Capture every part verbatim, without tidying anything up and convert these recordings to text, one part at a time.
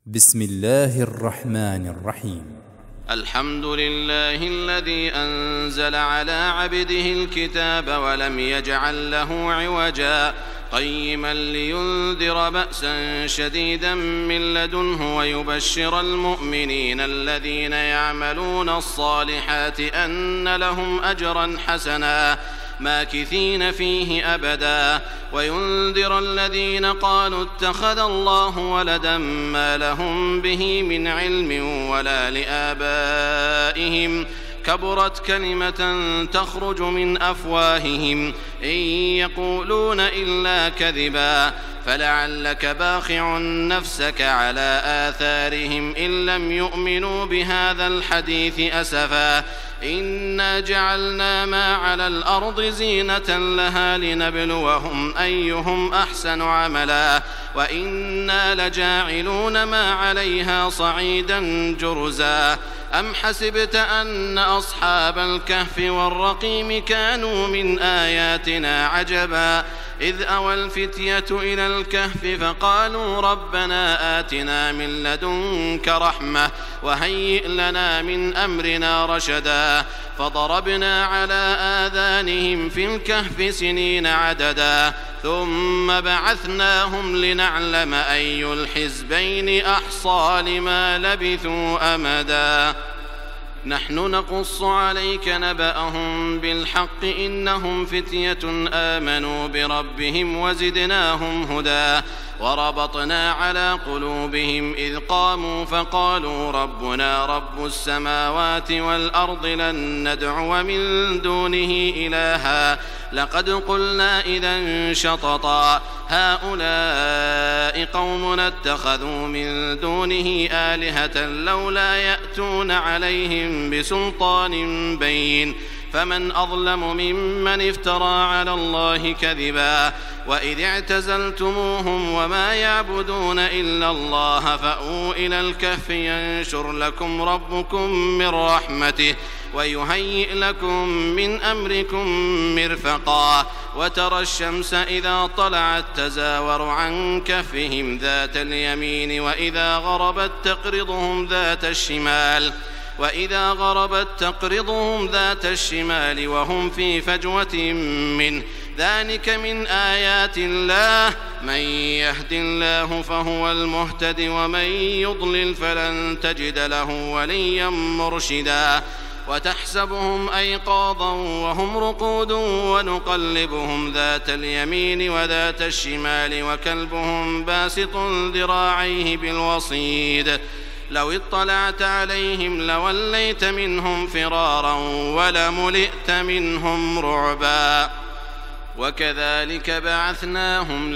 بسم الله الرحمن الرحيم. الحمد لله الذي أنزل على عبده الكتاب ولم يجعل له عوجا قيما لينذر بأسا شديدا من لدنه ويبشر المؤمنين الذين يعملون الصالحات أن لهم أجرا حسنا ماكثين فيه أبدا وينذر الذين قالوا اتخذ الله ولدا ما لهم به من علم ولا لآبائهم كبرت كلمة تخرج من أفواههم إن يقولون إلا كذبا فلعلك باخع نفسك على آثارهم إن لم يؤمنوا بهذا الحديث أسفا إنا جعلنا ما على الأرض زينة لها لنبلوهم أيهم أحسن عملا وإنا لجاعلون ما عليها صعيدا جرزا أم حسبت أن أصحاب الكهف والرقيم كانوا من آياتنا عجبا إذ أوى الفتية إلى الكهف فقالوا ربنا آتنا من لدنك رحمة وهيئ لنا من أمرنا رشدا فضربنا على آذانهم في الكهف سنين عددا ثم بعثناهم لنعلم أي الحزبين أحصى لما لبثوا أمدا نحن نقص عليك نبأهم بالحق إنهم فتية آمنوا بربهم وزدناهم هدى وربطنا على قلوبهم إذ قاموا فقالوا ربنا رب السماوات والأرض لن ندعو من دونه إلها لقد قلنا إذا شططا هؤلاء قومنا اتخذوا من دونه آلهة لولا يأتون عليهم بسلطان بين فمن أظلم ممن افترى على الله كذبا وإذ اعتزلتموهم وما يعبدون إلا الله فأووا إلى الكهف ينشر لكم ربكم من رحمته ويهيئ لكم من أمركم مرفقا وترى الشمس إذا طلعت تزاور عن كهفهم ذات اليمين وإذا غربت تقرضهم ذات الشمال وإذا غربت تقرضهم ذات الشمال وهم في فجوة منه ذلك من آيات الله من يهد الله فهو المهتد ومن يضلل فلن تجد له وليا مرشدا وتحسبهم أيقاظا وهم رقود ونقلبهم ذات اليمين وذات الشمال وكلبهم باسط ذراعيه بالوصيد لو اطلعت عليهم لوليت منهم فرارا ولملئت منهم رعبا وكذلك بعثناهم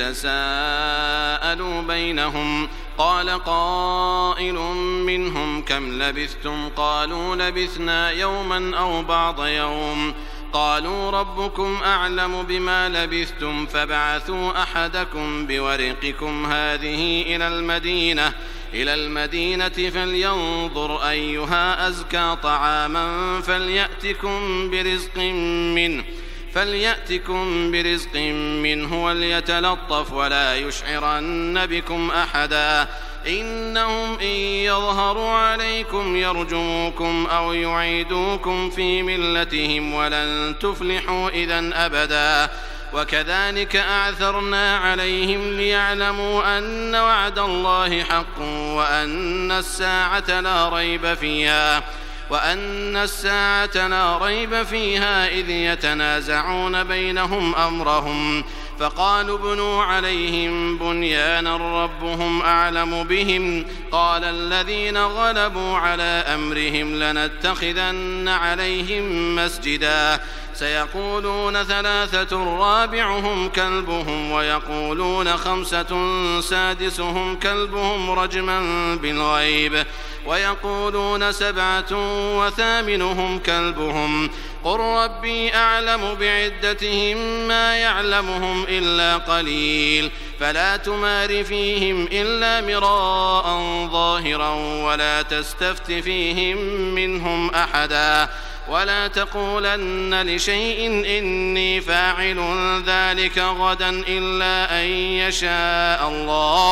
ليتساءلوا بينهم قال قائل منهم كم لبثتم قالوا لبثنا يوما أو بعض يوم قالوا ربكم أعلم بما لبثتم فابعثوا أحدكم بورقكم هذه إلى المدينة إلى المدينة فلينظر أيها أزكى طعاما فليأتكم برزق منه فليأتكم برزق منه وليتلطف ولا يشعرن بكم أحدا إنهم إن يظهروا عليكم يرجموكم أو يعيدوكم في ملتهم ولن تفلحوا إذن أبدا وكذلك أعثرنا عليهم ليعلموا أن وعد الله حق وأن الساعة لا ريب فيها وأن الساعة لا ريب فيها إذ يتنازعون بينهم أمرهم فقالوا ابنوا عليهم بنيانا ربهم أعلم بهم قال الذين غلبوا على أمرهم لنتخذن عليهم مسجدا سيقولون ثلاثة رابعهم كلبهم ويقولون خمسة سادسهم كلبهم رجما بالغيب ويقولون سبعة وثامنهم كلبهم قل ربي أعلم بعدتهم ما يعلمهم إلا قليل فلا تمار فيهم إلا مراء ظاهرا ولا تستفت فيهم منهم أحدا ولا تقولن لشيء إني فاعل ذلك غدا إلا أن يشاء الله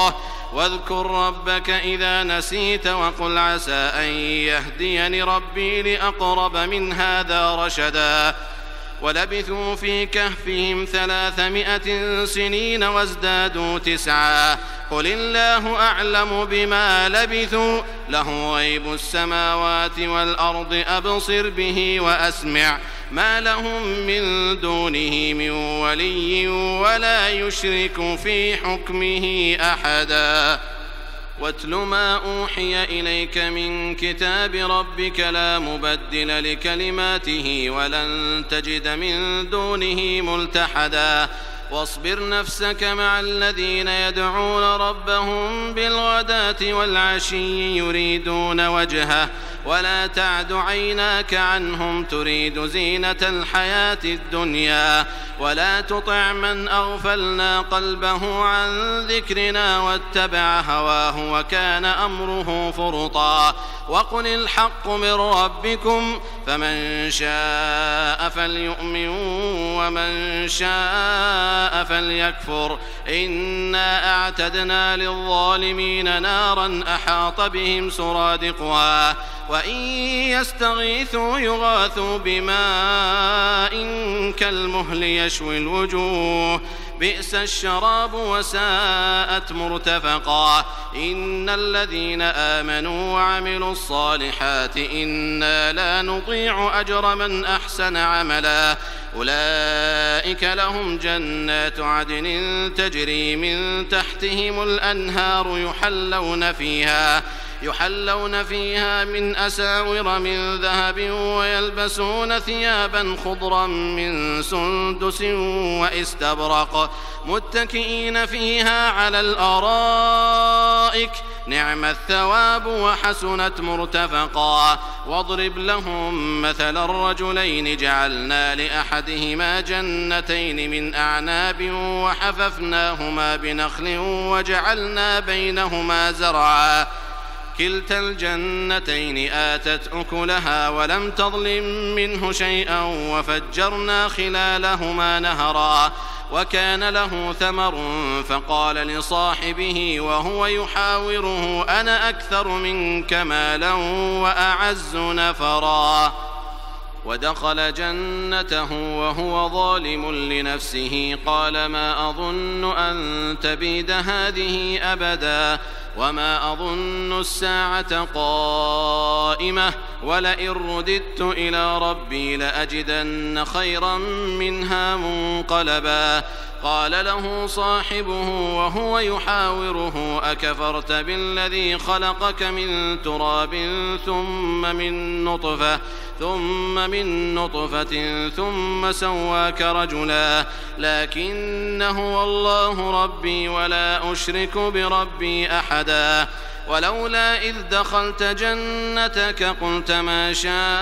واذكر ربك إذا نسيت وقل عسى أن يهديني ربي لأقرب من هذا رشدا ولبثوا في كهفهم ثلاثمائة سنين وازدادوا تسعا قل الله أعلم بما لبثوا له غيب السماوات والأرض أبصر به وأسمع ما لهم من دونه من ولي ولا يشرك في حكمه أحدا واتل ما أوحي إليك من كتاب ربك لا مبدل لكلماته ولن تجد من دونه ملتحدا واصبر نفسك مع الذين يدعون ربهم بالغداة والعشي يريدون وجهه ولا تعد عيناك عنهم تريد زينة الحياة الدنيا ولا تطع من أغفلنا قلبه عن ذكرنا واتبع هواه وكان أمره فرطا وقل الحق من ربكم فمن شاء فليؤمن ومن شاء فليكفر إنا أعتدنا للظالمين نارا أحاط بهم سرادقها وإن يستغيثوا يغاثوا بماء كالمهل يشوي الوجوه بئس الشراب وساءت مرتفقا إن الذين آمنوا وعملوا الصالحات إنا لا نضيع أجر من أحسن عملا أولئك لهم جنات عدن تجري من تحتهم الأنهار يحلون فيها يحلون فيها من أساور من ذهب ويلبسون ثيابا خضرا من سندس وإستبرق متكئين فيها على الأرائك نعم الثواب وحسنت مرتفقا واضرب لهم مثل الرجلين جعلنا لأحدهما جنتين من أعناب وحففناهما بنخل وجعلنا بينهما زرعا كلتا الجنتين آتت أكلها ولم تظلم منه شيئا وفجرنا خلالهما نهرا وكان له ثمر فقال لصاحبه وهو يحاوره أنا أكثر منك مالا وأعز نفرا ودخل جنته وهو ظالم لنفسه قال ما أظن أن تبيد هذه أبدا وما أظن الساعة قائمة ولئن رددت إلى ربي لأجدن خيرا منها منقلبا قال له صاحبه وهو يحاوره أكفرت بالذي خلقك من تراب ثم من نطفة ثم من نطفة ثم سواك رجلا لكن هو الله ربي ولا أشرك بربي أحدا ولولا إذ دخلت جنتك قلت ما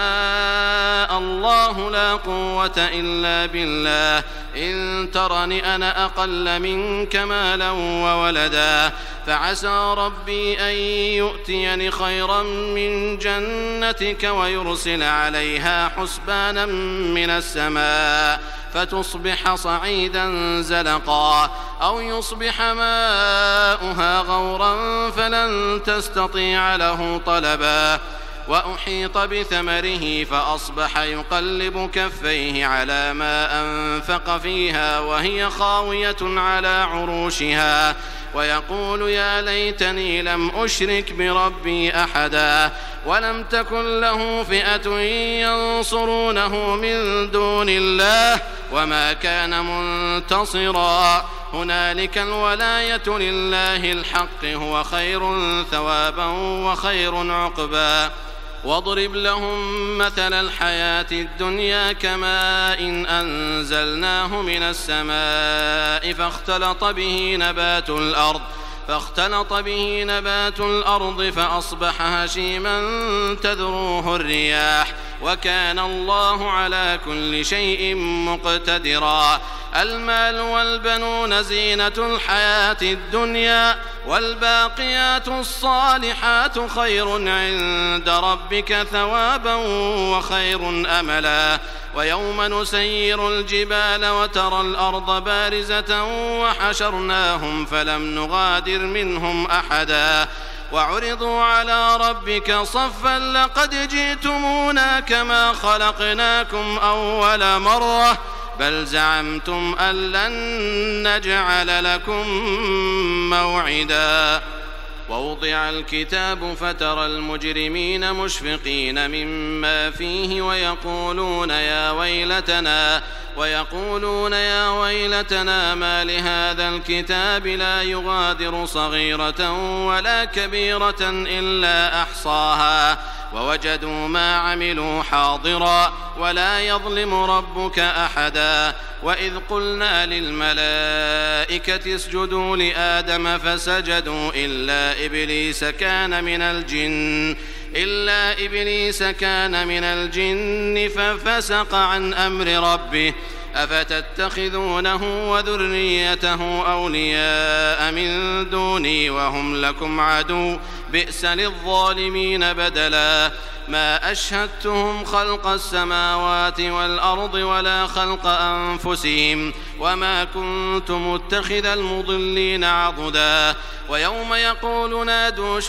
شاء الله لا قوة إلا بالله إن ترني أنا أقل منك مالا وولدا فعسى ربي أن يؤتيني خيرا من جنتك ويرسل عليها حسبانا من السماء فتصبح صعيدا زلقا أو يصبح ماؤها غورا فلن تستطيع له طلبا وأحيط بثمره فأصبح يقلب كفيه على ما أنفق فيها وهي خاوية على عروشها ويقول يا ليتني لم أشرك بربي أحدا ولم تكن له فئة ينصرونه من دون الله وما كان منتصرا هنالك الولاية لله الحق هو خير ثوابا وخير عقبا واضرب لهم مثل الحياة الدنيا كماء إن أنزلناه من السماء فاختلط به نبات الأرض فاختلط به نبات الأرض فأصبح هشيما تذروه الرياح وكان الله على كل شيء مقتدرا. المال والبنون زينة الحياة الدنيا، والباقيات الصالحات خير عند ربك ثوابا وخير أملا. ويوم نسير الجبال وترى الأرض بارزة وحشرناهم فلم نغادر منهم أحدا وعرضوا على ربك صفا لقد جئتمونا كما خلقناكم أول مرة بل زعمتم أن لن نجعل لكم موعدا. ووضع الكتاب فترى المجرمين مشفقين مما فيه ويقولون يا ويلتنا ويقولون يا ويلتنا ما لهذا الكتاب لا يغادر صغيرة ولا كبيرة إلا أحصاها ووجدوا ما عملوا حاضرا ولا يظلم ربك أحدا. وإذ قلنا للملائكة اسجدوا لآدم فسجدوا إلا إبليس كان من الجن إلا إبليس كان من الجن ففسق عن أمر ربه أفتتخذونه وذريته أولياء من دوني وهم لكم عدو بئس للظالمين بدلا. ما أشهدتهم خلق السماوات والأرض ولا خلق أنفسهم وما كنت متخذ المضلين عضدا. ويوم يقول نادوا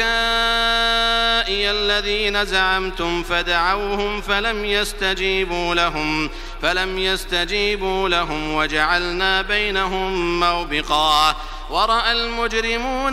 شركائي الذين زعمتم فدعوهم فلم يستجيبوا لهم فلم يستجيبوا لهم وجعلنا بينهم موبقا. ورأى المجرمون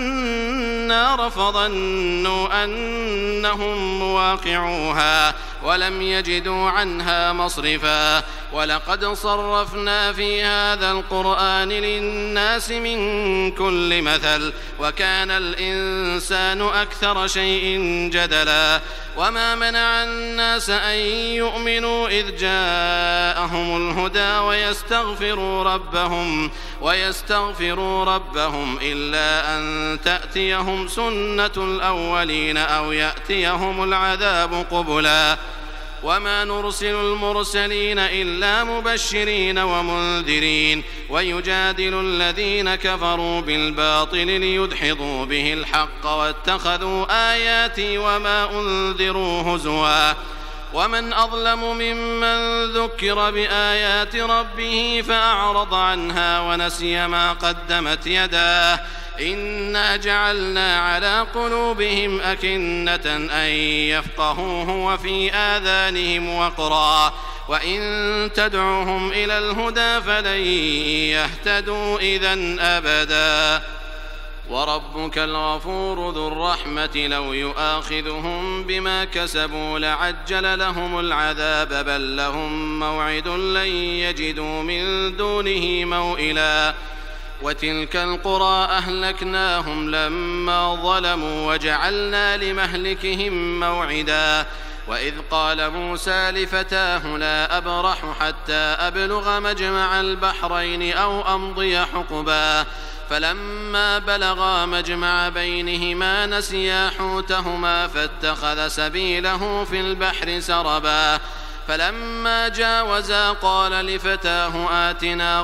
النار فظنوا أنهم مواقعوها ولم يجدوا عنها مصرفا. ولقد صرفنا في هذا القرآن للناس من كل مثل وكان الإنسان أكثر شيء جدلا. وما منع الناس أن يؤمنوا إذ جاءهم الهدى ويستغفروا ربهم ويستغفروا ربهم إلا أن تأتيهم سنة الأولين أو يأتيهم العذاب قبلا. وما نرسل المرسلين إلا مبشرين ومنذرين ويجادل الذين كفروا بالباطل ليدحضوا به الحق واتخذوا آياتي وما أنذروا هزوا. ومن أظلم ممن ذكر بآيات ربه فأعرض عنها ونسي ما قدمت يداه إنا جعلنا على قلوبهم أكنة أن يفقهوه وفي آذانهم وقرا وإن تدعوهم إلى الهدى فلن يهتدوا إذن أبدا. وربك الغفور ذو الرحمة لو يؤاخذهم بما كسبوا لعجل لهم العذاب بل لهم موعد لن يجدوا من دونه موئلا. وتلك القرى أهلكناهم لما ظلموا وجعلنا لمهلكهم موعدا. وإذ قال موسى لفتاه لا أبرح حتى أبلغ مجمع البحرين أو أمضي حقبا فلما بلغا مجمع بينهما نسيا حوتهما فاتخذ سبيله في البحر سربا. فلما جاوزا قال لفتاه آتنا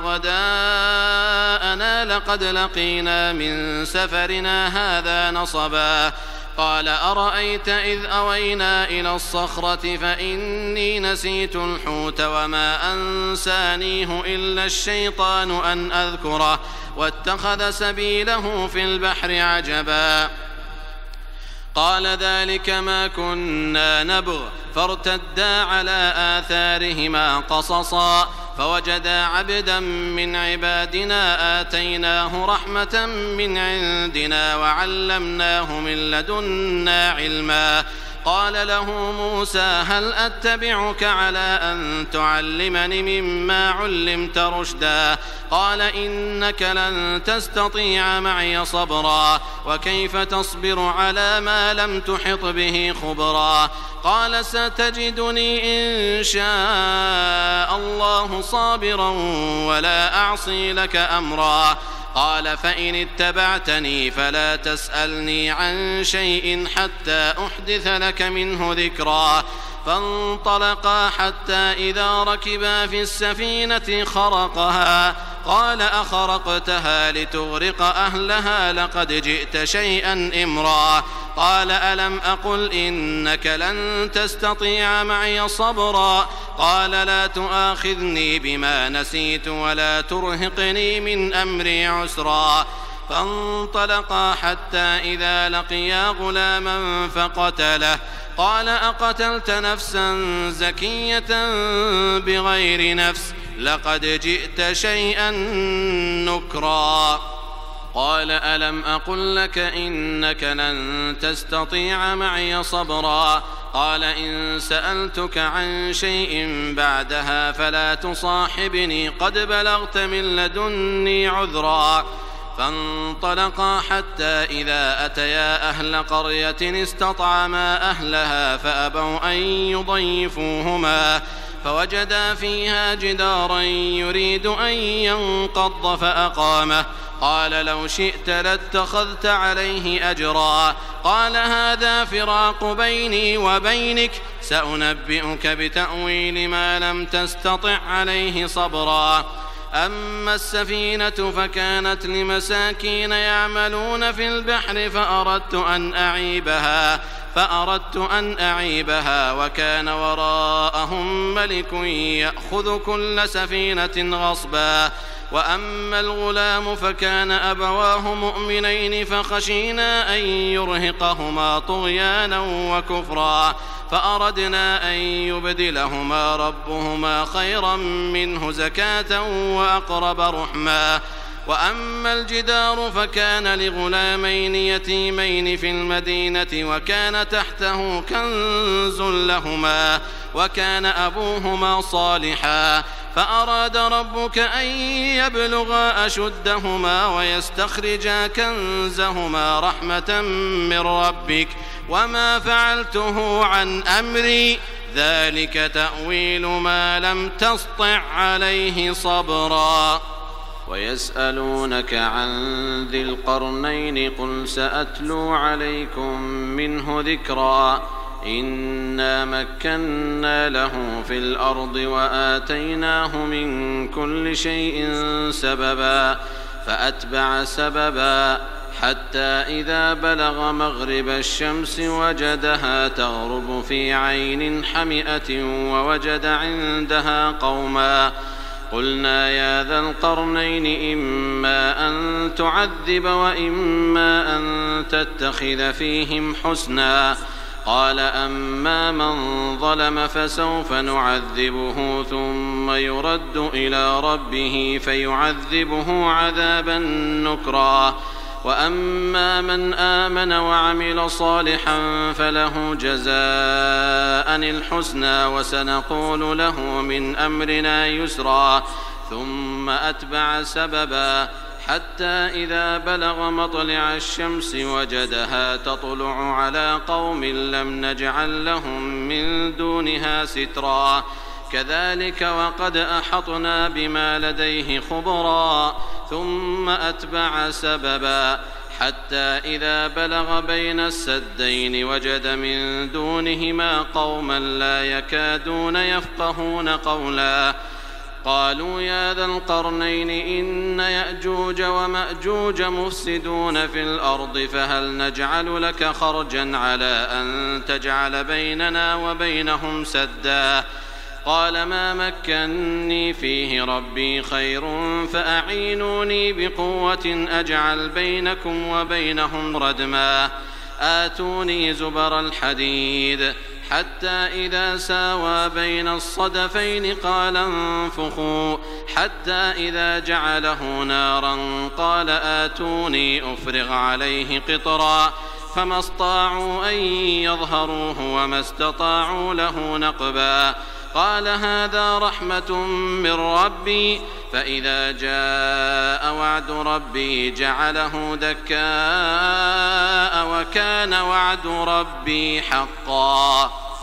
غداءنا لقد لقينا من سفرنا هذا نصبا. قال أرأيت إذ أوينا إلى الصخرة فإني نسيت الحوت وما أنسانيه إلا الشيطان أن أذكره واتخذ سبيله في البحر عجبا. قال ذلك ما كنا نبغ فارتدا على آثارهما قصصا فوجدا عبدا من عبادنا آتيناه رحمة من عندنا وعلمناه من لدنا علما. قال له موسى هل أتبعك على أن تعلمني مما علمت رشدا قال إنك لن تستطيع معي صبرا وكيف تصبر على ما لم تحط به خبرا. قال ستجدني إن شاء الله صابرا ولا أعصي لك أمرا. قال فإن اتبعتني فلا تسألني عن شيء حتى أحدث لك منه ذكرا. فانطلقا حتى إذا ركبا في السفينة خرقها قال أخرقتها لتغرق أهلها لقد جئت شيئا إمرا. قال ألم أقل إنك لن تستطيع معي صبرا. قال لا تؤاخذني بما نسيت ولا ترهقني من أمري عسرا. فانطلقا حتى إذا لقيا غلاما فقتله قال أقتلت نفسا زكية بغير نفس لقد جئت شيئا نكرا. قال ألم أقل لك إنك لن تستطيع معي صبرا. قال إن سألتك عن شيء بعدها فلا تصاحبني قد بلغت من لدني عذرا. فانطلقا حتى إذا أتيا أهل قرية استطعما أهلها فأبوا أن يضيفوهما فوجدا فيها جدارا يريد أن ينقض فأقامه. قال لو شئت لاتخذت عليه أجرا. قال هذا فراق بيني وبينك سأنبئك بتأويل ما لم تستطع عليه صبرا. أما السفينة فكانت لمساكين يعملون في البحر فأردت أن أعيبها فأردت أن أعيبها وكان وراءهم ملك يأخذ كل سفينة غصبا. وأما الغلام فكان أبواه مؤمنين فخشينا أن يرهقهما طغيانا وكفرا فأردنا أن يبدلهما ربهما خيرا منه زكاة وأقرب رحما. وأما الجدار فكان لغلامين يتيمين في المدينة وكان تحته كنز لهما وكان أبوهما صالحا فأراد ربك أن يبلغا أشدهما ويستخرجا كنزهما رحمة من ربك وما فعلته عن أمري ذلك تأويل ما لم تسطع عليه صبرا. ويسألونك عن ذي القرنين قل سأتلو عليكم منه ذكرا. إنا مكنا له في الأرض وآتيناه من كل شيء سببا فأتبع سببا حتى إذا بلغ مغرب الشمس وجدها تغرب في عين حمئة ووجد عندها قوما قلنا يا ذا القرنين إما أن تعذب وإما أن تتخذ فيهم حسنا. قال أما من ظلم فسوف نعذبه ثم يرد إلى ربه فيعذبه عذابا نكرا. وأما من آمن وعمل صالحا فله جزاء الحسنى وسنقول له من أمرنا يسرا. ثم أتبع سببا حتى إذا بلغ مطلع الشمس وجدها تطلع على قوم لم نجعل لهم من دونها سترا. كذلك وقد أحطنا بما لديه خبرا. ثم أتبع سببا حتى إذا بلغ بين السدين وجد من دونهما قوما لا يكادون يفقهون قولا. قالوا يا ذا القرنين إن يأجوج ومأجوج مفسدون في الأرض فهل نجعل لك خرجا على أن تجعل بيننا وبينهم سدا. قال ما مكني فيه ربي خير فأعينوني بقوة أجعل بينكم وبينهم ردما. آتوني زبر الحديد حتى إذا ساوى بين الصدفين قال انفخوا حتى إذا جعله نارا قال آتوني أفرغ عليه قطرا. فما استطاعوا أن يظهروه وما استطاعوا له نقبا. قال هذا رحمة من ربي فإذا جاء وعد ربي جعله دكاء وكان وعد ربي حقا.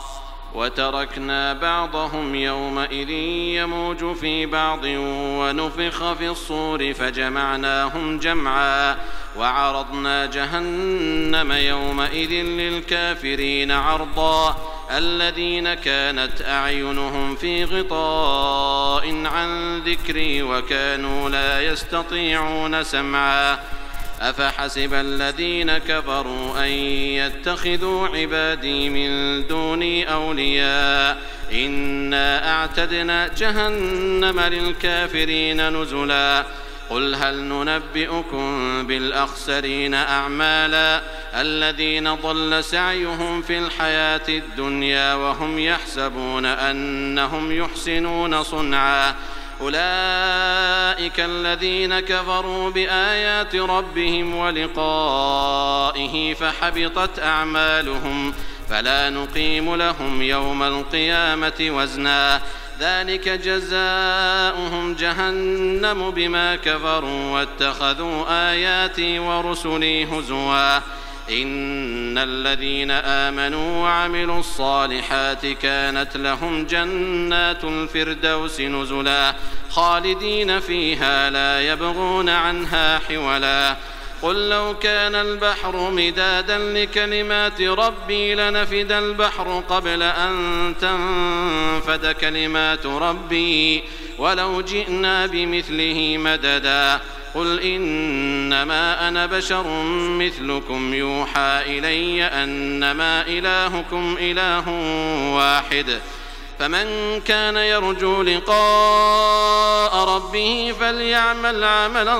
وتركنا بعضهم يومئذ يموج في بعض ونفخ في الصور فجمعناهم جمعا وعرضنا جهنم يومئذ للكافرين عرضا الذين كانت أعينهم في غطاء عن ذكري وكانوا لا يستطيعون سمعا أفحسب الذين كفروا أن يتخذوا عبادي من دوني أولياء إنا أعتدنا جهنم للكافرين نزلا قل هل ننبئكم بالأخسرين أعمالا الذين ضل سعيهم في الحياة الدنيا وهم يحسبون أنهم يحسنون صنعا أولئك الذين كفروا بآيات ربهم ولقائه فحبطت أعمالهم فلا نقيم لهم يوم القيامة وزنا ذلك جزاؤهم جهنم بما كفروا واتخذوا آياتي ورسلي هزوا إن الذين آمنوا وعملوا الصالحات كانت لهم جنات الفردوس نزلا خالدين فيها لا يبغون عنها حولا قل لو كان البحر مدادا لكلمات ربي لنفد البحر قبل أن تنفد كلمات ربي ولو جئنا بمثله مددا قل إنما أنا بشر مثلكم يوحى إلي أنما إلهكم إله واحد فمن كان يرجو لقاء ربه فليعمل عملا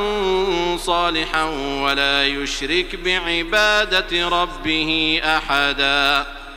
صالحا ولا يشرك بعبادة ربه أحدا.